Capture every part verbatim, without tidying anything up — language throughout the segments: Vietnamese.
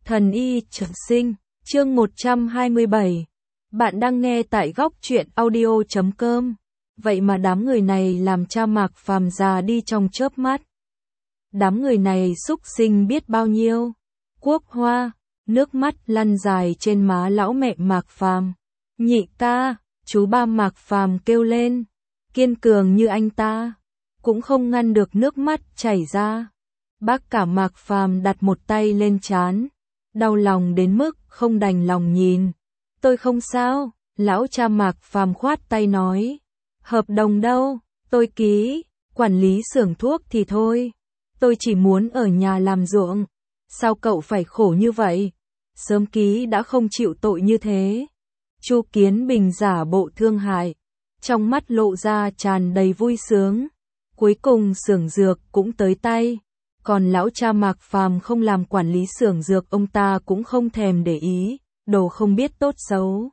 Thần y trường sinh, chương một trăm hai mươi bảy. Bạn đang nghe tại góc truyện audio chấm com. Vậy mà đám người này làm cha Mạc Phàm già đi trong chớp mắt. Đám người này xúc sinh biết bao nhiêu. Quốc Hoa, nước mắt lăn dài trên má lão mẹ Mạc Phàm. Nhị ca, chú ba Mạc Phàm kêu lên, kiên cường như anh ta, cũng không ngăn được nước mắt chảy ra. Bác cả Mạc Phàm đặt một tay lên trán, đau lòng đến mức không đành lòng nhìn. Tôi không sao, lão cha Mạc Phàm khoát tay nói. Hợp đồng đâu, tôi ký, quản lý xưởng thuốc thì thôi. Tôi chỉ muốn ở nhà làm ruộng. Sao cậu phải khổ như vậy? Sớm ký đã không chịu tội như thế. Chu Kiến Bình giả bộ thương hại, trong mắt lộ ra tràn đầy vui sướng. Cuối cùng xưởng dược cũng tới tay. Còn lão cha Mạc Phàm không làm quản lý xưởng dược, ông ta cũng không thèm để ý, đồ không biết tốt xấu.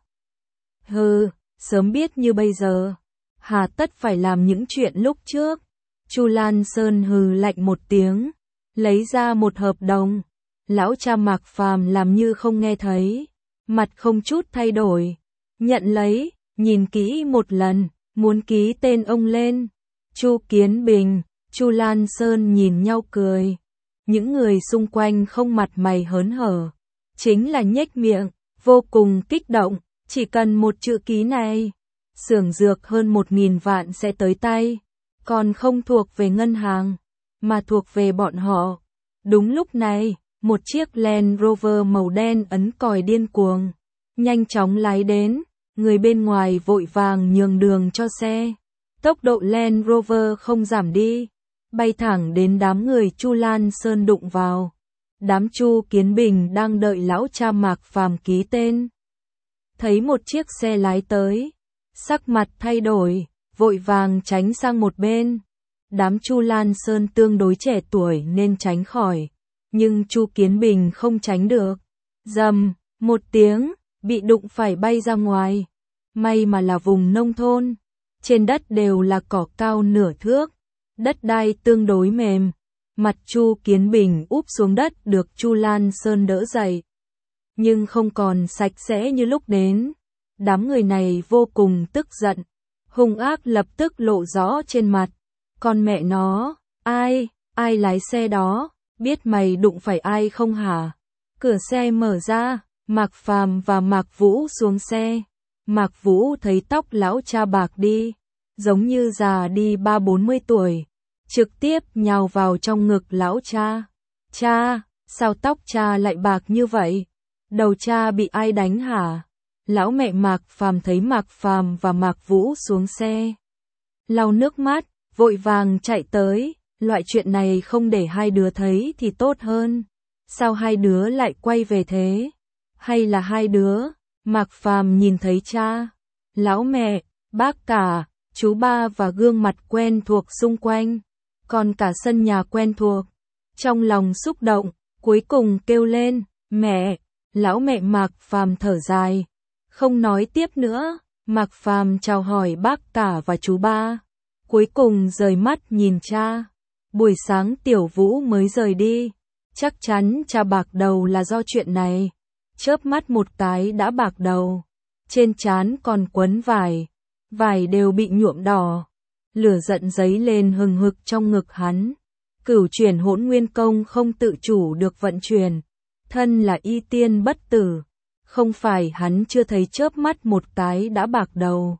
Hừ, sớm biết như bây giờ, hà tất phải làm những chuyện lúc trước. Chu Lan Sơn hừ lạnh một tiếng, lấy ra một hợp đồng. Lão cha Mạc Phàm làm như không nghe thấy, mặt không chút thay đổi, nhận lấy, nhìn kỹ một lần, muốn ký tên ông lên. Chu Kiến Bình, Chu Lan Sơn nhìn nhau cười. Những người xung quanh không mặt mày hớn hở, chính là nhếch miệng, vô cùng kích động. Chỉ cần một chữ ký này, xưởng dược hơn một nghìn vạn sẽ tới tay, còn không thuộc về ngân hàng, mà thuộc về bọn họ. Đúng lúc này, một chiếc Land Rover màu đen ấn còi điên cuồng, nhanh chóng lái đến, người bên ngoài vội vàng nhường đường cho xe. Tốc độ Land Rover không giảm đi, bay thẳng đến đám người Chu Lan Sơn đụng vào. Đám Chu Kiến Bình đang đợi lão cha Mạc Phàm ký tên, thấy một chiếc xe lái tới, sắc mặt thay đổi, vội vàng tránh sang một bên. Đám Chu Lan Sơn tương đối trẻ tuổi nên tránh khỏi, nhưng Chu Kiến Bình không tránh được. Rầm, một tiếng, bị đụng phải bay ra ngoài. May mà là vùng nông thôn, trên đất đều là cỏ cao nửa thước, đất đai tương đối mềm. Mặt Chu Kiến Bình úp xuống đất được Chu Lan Sơn đỡ dậy, nhưng không còn sạch sẽ như lúc đến. Đám người này vô cùng tức giận, hung ác lập tức lộ rõ trên mặt. Con mẹ nó, ai, ai lái xe đó, biết mày đụng phải ai không hả? Cửa xe mở ra, Mạc Phàm và Mạc Vũ xuống xe. Mạc Vũ thấy tóc lão cha bạc đi, giống như già đi ba bốn mươi tuổi, trực tiếp nhào vào trong ngực lão cha. Cha, sao tóc cha lại bạc như vậy? Đầu cha bị ai đánh hả? Lão mẹ Mạc Phàm thấy Mạc Phàm và Mạc Vũ xuống xe, lau nước mắt, vội vàng chạy tới. Loại chuyện này không để hai đứa thấy thì tốt hơn. Sao hai đứa lại quay về thế? Hay là hai đứa? Mạc Phàm nhìn thấy cha, lão mẹ, bác cả, chú ba và gương mặt quen thuộc xung quanh, còn cả sân nhà quen thuộc. Trong lòng xúc động, cuối cùng kêu lên, mẹ. Lão mẹ Mạc Phàm thở dài, không nói tiếp nữa. Mạc Phàm chào hỏi bác cả và chú ba, cuối cùng rời mắt nhìn cha. Buổi sáng Tiểu Vũ mới rời đi, chắc chắn cha bạc đầu là do chuyện này. Chớp mắt một cái đã bạc đầu, trên trán còn quấn vải, vải đều bị nhuộm đỏ. Lửa giận dấy lên hừng hực trong ngực hắn. Cửu chuyển hỗn nguyên công không tự chủ được vận chuyển, thân là y tiên bất tử, không phải hắn chưa thấy chớp mắt một cái đã bạc đầu,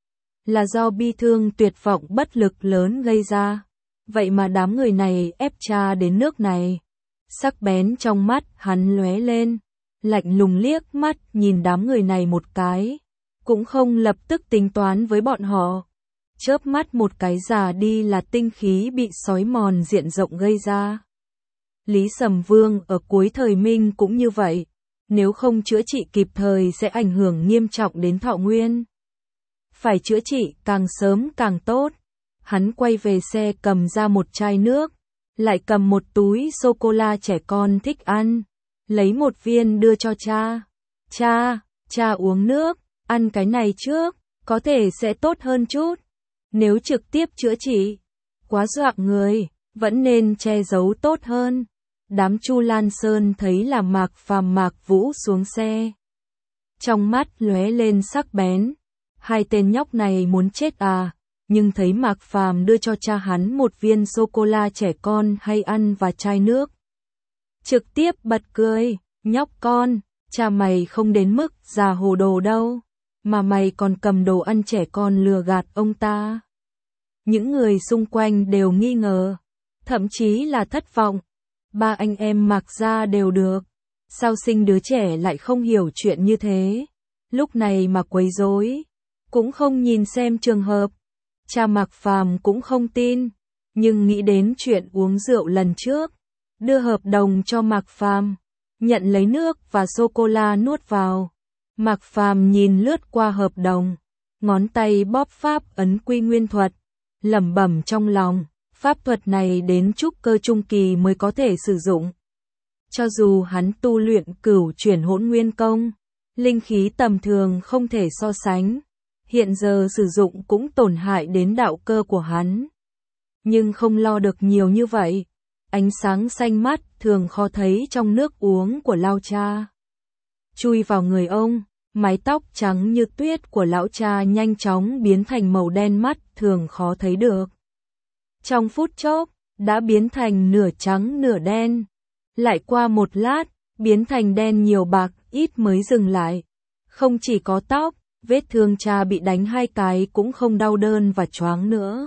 là do bi thương tuyệt vọng bất lực lớn gây ra. Vậy mà đám người này ép cha đến nước này. Sắc bén trong mắt hắn lóe lên, lạnh lùng liếc mắt nhìn đám người này một cái, cũng không lập tức tính toán với bọn họ. Chớp mắt một cái già đi là tinh khí bị xói mòn diện rộng gây ra. Lý Sầm Vương ở cuối thời Minh cũng như vậy, nếu không chữa trị kịp thời sẽ ảnh hưởng nghiêm trọng đến thọ nguyên. Phải chữa trị càng sớm càng tốt. Hắn quay về xe cầm ra một chai nước, lại cầm một túi sô-cô-la trẻ con thích ăn, lấy một viên đưa cho cha. Cha, cha uống nước, ăn cái này trước, có thể sẽ tốt hơn chút. Nếu trực tiếp chữa trị, quá dọa người, vẫn nên che giấu tốt hơn. Đám Chu Lan Sơn thấy là Mạc Phàm Mạc Vũ xuống xe. Trong mắt lóe lên sắc bén. Hai tên nhóc này muốn chết à, nhưng thấy Mạc Phàm đưa cho cha hắn một viên sô-cô-la trẻ con hay ăn và chai nước. Trực tiếp bật cười, nhóc con, cha mày không đến mức già hồ đồ đâu, mà mày còn cầm đồ ăn trẻ con lừa gạt ông ta. Những người xung quanh đều nghi ngờ, thậm chí là thất vọng. Ba anh em Mạc gia đều được, sao sinh đứa trẻ lại không hiểu chuyện như thế, lúc này mà quấy rối, cũng không nhìn xem trường hợp. Cha Mạc Phàm cũng không tin, nhưng nghĩ đến chuyện uống rượu lần trước, đưa hợp đồng cho Mạc Phàm, nhận lấy nước và sô-cô-la nuốt vào. Mạc Phàm nhìn lướt qua hợp đồng, ngón tay bóp pháp ấn Quy Nguyên thuật, lẩm bẩm trong lòng, pháp thuật này đến trúc cơ trung kỳ mới có thể sử dụng. Cho dù hắn tu luyện cửu chuyển hỗn nguyên công, linh khí tầm thường không thể so sánh, hiện giờ sử dụng cũng tổn hại đến đạo cơ của hắn. Nhưng không lo được nhiều như vậy, ánh sáng xanh mắt thường khó thấy trong nước uống của lao cha. Chui vào người ông, mái tóc trắng như tuyết của lão cha nhanh chóng biến thành màu đen mắt thường khó thấy được. Trong phút chốc, đã biến thành nửa trắng nửa đen. Lại qua một lát, biến thành đen nhiều bạc ít mới dừng lại. Không chỉ có tóc, vết thương cha bị đánh hai cái cũng không đau đớn và choáng nữa.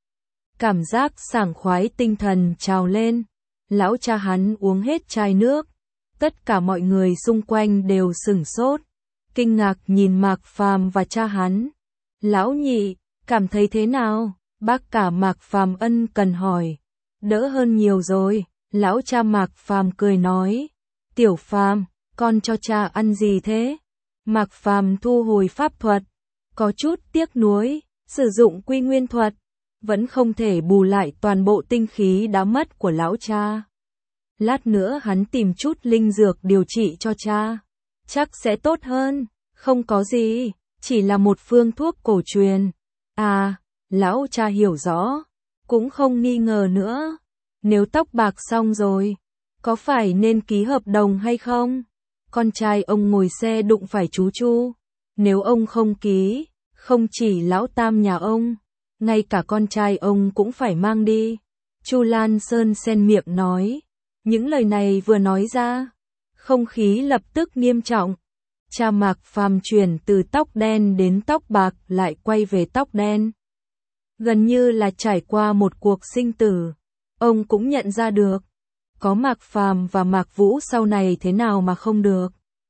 Cảm giác sảng khoái tinh thần trào lên. Lão cha hắn uống hết chai nước. Tất cả mọi người xung quanh đều sửng sốt, kinh ngạc nhìn Mạc Phàm và cha hắn. Lão nhị, cảm thấy thế nào? Bác cả Mạc Phàm ân cần hỏi. Đỡ hơn nhiều rồi, lão cha Mạc Phàm cười nói. Tiểu Phàm, con cho cha ăn gì thế? Mạc Phàm thu hồi pháp thuật, có chút tiếc nuối, sử dụng Quy Nguyên thuật, vẫn không thể bù lại toàn bộ tinh khí đã mất của lão cha. Lát nữa hắn tìm chút linh dược điều trị cho cha, chắc sẽ tốt hơn. Không có gì, chỉ là một phương thuốc cổ truyền. À, lão cha hiểu rõ, cũng không nghi ngờ nữa. Nếu tóc bạc xong rồi, có phải nên ký hợp đồng hay không? Con trai ông ngồi xe đụng phải chú Chu, nếu ông không ký, không chỉ lão tam nhà ông, ngay cả con trai ông cũng phải mang đi. Chu Lan Sơn xen miệng nói. Những lời này vừa nói ra, không khí lập tức nghiêm trọng. Cha Mạc Phàm chuyển từ tóc đen đến tóc bạc lại quay về tóc đen. Gần như là trải qua một cuộc sinh tử. Ông cũng nhận ra được, có Mạc Phàm và Mạc Vũ sau này thế nào mà không được.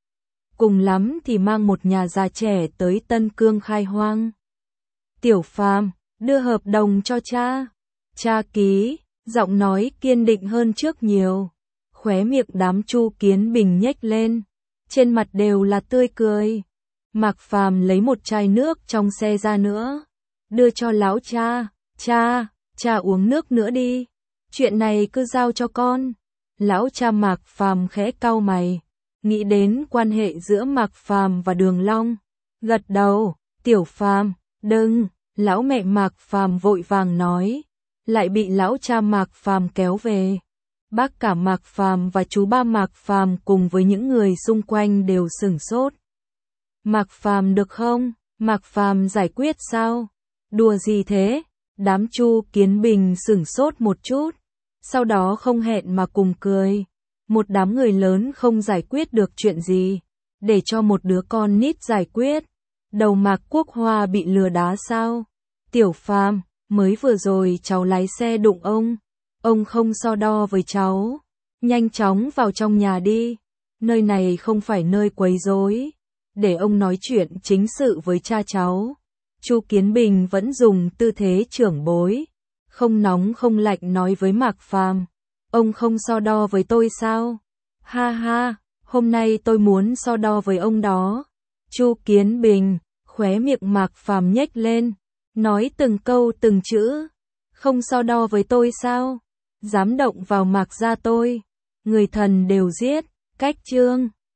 Cùng lắm thì mang một nhà già trẻ tới Tân Cương khai hoang. Tiểu Phàm, đưa hợp đồng cho cha. Cha ký, giọng nói kiên định hơn trước nhiều. Khóe miệng đám Chu Kiến Bình nhếch lên, trên mặt đều là tươi cười. Mạc Phàm lấy một chai nước trong xe ra nữa, đưa cho lão cha. Cha, cha uống nước nữa đi, chuyện này cứ giao cho con. Lão cha Mạc Phàm khẽ cau mày, nghĩ đến quan hệ giữa Mạc Phàm và Đường Long, gật đầu. Tiểu Phàm, đừng. Lão mẹ Mạc Phàm vội vàng nói, lại bị lão cha Mạc Phàm kéo về. Bác cả Mạc Phàm và chú ba Mạc Phàm cùng với những người xung quanh đều sửng sốt. Mạc Phàm được không? Mạc Phàm giải quyết sao? Đùa gì thế? Đám Chu Kiến Bình sửng sốt một chút, sau đó không hẹn mà cùng cười. Một đám người lớn không giải quyết được chuyện gì, để cho một đứa con nít giải quyết. Đầu Mạc Quốc Hoa bị lừa đá sao? Tiểu Phàm, mới vừa rồi cháu lái xe đụng ông. Ông không so đo với cháu. Nhanh chóng vào trong nhà đi. Nơi này không phải nơi quấy rối. Để ông nói chuyện chính sự với cha cháu. Chu Kiến Bình vẫn dùng tư thế trưởng bối, không nóng không lạnh nói với Mạc Phàm. Ông không so đo với tôi sao? Ha ha, hôm nay tôi muốn so đo với ông đó. Chu Kiến Bình, khóe miệng Mạc Phàm nhếch lên, nói từng câu từng chữ. Không so đo với tôi sao? Dám động vào Mạc gia tôi, người thần đều giết. Cách chương